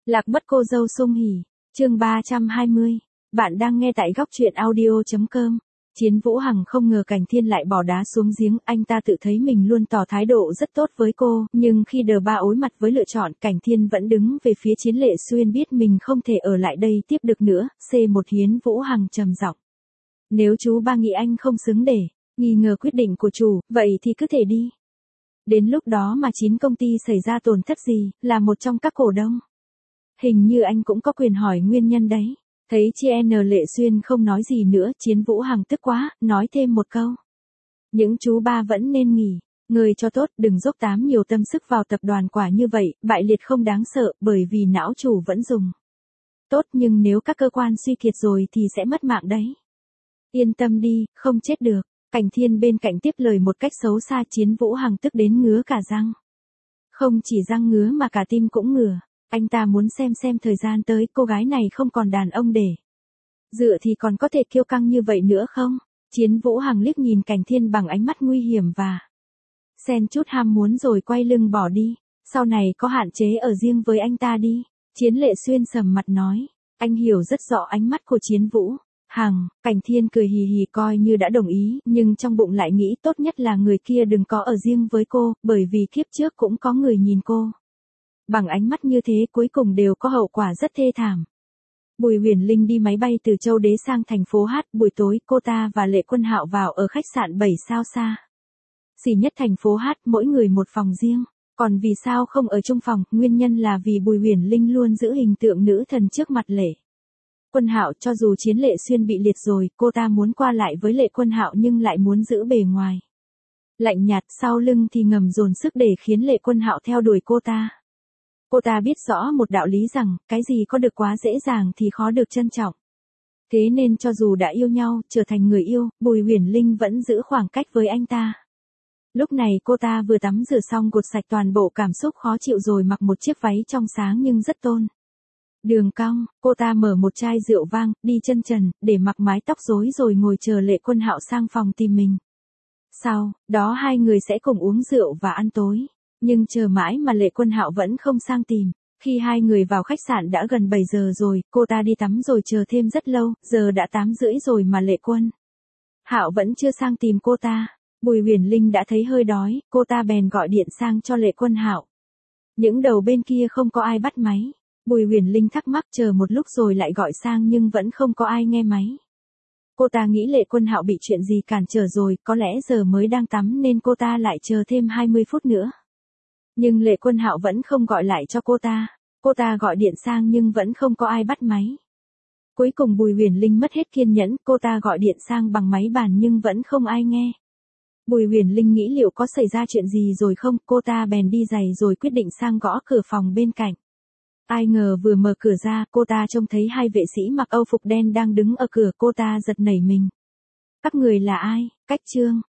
Lạc mất cô dâu sung hỉ, chương 320. Bạn đang nghe tại góc truyện audio.com. Chiến Vũ Hằng không ngờ Cảnh Thiên lại bỏ đá xuống giếng, anh ta tự thấy mình luôn tỏ thái độ rất tốt với cô, nhưng khi đờ ba ối mặt với lựa chọn, Cảnh Thiên vẫn đứng về phía Chiến Lệ Xuyên biết mình không thể ở lại đây tiếp được nữa. C1 Hiến Vũ Hằng trầm giọng. Nếu chú ba nghĩ anh không xứng để nghi ngờ quyết định của chủ, vậy thì cứ thể đi. Đến lúc đó mà 9 công ty xảy ra tổn thất gì, là một trong các cổ đông. Hình như anh cũng có quyền hỏi nguyên nhân đấy. Thấy chị N Lệ Xuyên không nói gì nữa, Chiến Vũ Hằng tức quá, nói thêm một câu. Những chú ba vẫn nên nghỉ, ngơi cho tốt, đừng dốc tám nhiều tâm sức vào tập đoàn, quả như vậy, bại liệt không đáng sợ, bởi vì não chủ vẫn dùng. Tốt, nhưng nếu các cơ quan suy kiệt rồi thì sẽ mất mạng đấy. Yên tâm đi, không chết được. Cảnh Thiên bên cạnh tiếp lời một cách xấu xa. Chiến Vũ Hằng tức đến ngứa cả răng. Không chỉ răng ngứa mà cả tim cũng ngửa. Anh ta muốn xem thời gian tới cô gái này không còn đàn ông để dựa thì còn có thể kiêu căng như vậy nữa không? Chiến Vũ Hằng liếc nhìn Cảnh Thiên bằng ánh mắt nguy hiểm và xen chút ham muốn rồi quay lưng bỏ đi. Sau này có hạn chế ở riêng với anh ta đi. Chiến Lệ Xuyên sầm mặt nói. Anh hiểu rất rõ ánh mắt của Chiến Vũ Hằng. Cảnh Thiên cười hì hì coi như đã đồng ý, nhưng trong bụng lại nghĩ tốt nhất là người kia đừng có ở riêng với cô, bởi vì kiếp trước cũng có người nhìn cô bằng ánh mắt như thế, cuối cùng đều có hậu quả rất thê thảm. Bùi Huyền Linh đi máy bay từ Châu Đế sang thành phố H, buổi tối cô ta và Lệ Quân Hạo vào ở khách sạn 7 sao xa xỉ nhất thành phố H, mỗi người một phòng riêng. Còn vì sao không ở chung phòng? Nguyên nhân là vì Bùi Huyền Linh luôn giữ hình tượng nữ thần trước mặt Lệ Quân Hạo. Cho dù Chiến Lệ Xuyên bị liệt rồi, cô ta muốn qua lại với Lệ Quân Hạo nhưng lại muốn giữ bề ngoài lạnh nhạt, sau lưng thì ngầm dồn sức để khiến Lệ Quân Hạo theo đuổi cô ta. Cô ta biết rõ một đạo lý rằng, cái gì có được quá dễ dàng thì khó được trân trọng. Thế nên cho dù đã yêu nhau, trở thành người yêu, Bùi Huyền Linh vẫn giữ khoảng cách với anh ta. Lúc này cô ta vừa tắm rửa xong gột sạch toàn bộ cảm xúc khó chịu rồi mặc một chiếc váy trong sáng nhưng rất tôn đường cong. Cô ta mở một chai rượu vang, đi chân trần, để mặc mái tóc rối rồi ngồi chờ Lệ Quân Hạo sang phòng tìm mình. Sau đó hai người sẽ cùng uống rượu và ăn tối. Nhưng chờ mãi mà Lệ Quân Hạo vẫn không sang tìm. Khi hai người vào khách sạn đã gần 7 giờ rồi, cô ta đi tắm rồi chờ thêm rất lâu, giờ đã 8:30 rồi mà Lệ Quân Hạo vẫn chưa sang tìm cô ta. Bùi Huyền Linh đã thấy hơi đói, cô ta bèn gọi điện sang cho Lệ Quân Hạo. Những đầu bên kia không có ai bắt máy. Bùi Huyền Linh thắc mắc chờ một lúc rồi lại gọi sang nhưng vẫn không có ai nghe máy. Cô ta nghĩ Lệ Quân Hạo bị chuyện gì cản trở rồi, có lẽ giờ mới đang tắm nên cô ta lại chờ thêm 20 phút nữa. Nhưng Lệ Quân Hạo vẫn không gọi lại cho cô ta. Cô ta gọi điện sang nhưng vẫn không có ai bắt máy. Cuối cùng Bùi Huyền Linh mất hết kiên nhẫn, cô ta gọi điện sang bằng máy bàn nhưng vẫn không ai nghe. Bùi Huyền Linh nghĩ liệu có xảy ra chuyện gì rồi không, cô ta bèn đi giày rồi quyết định sang gõ cửa phòng bên cạnh. Ai ngờ vừa mở cửa ra, cô ta trông thấy hai vệ sĩ mặc âu phục đen đang đứng ở cửa, cô ta giật nảy mình. Các người là ai? Cách Trương,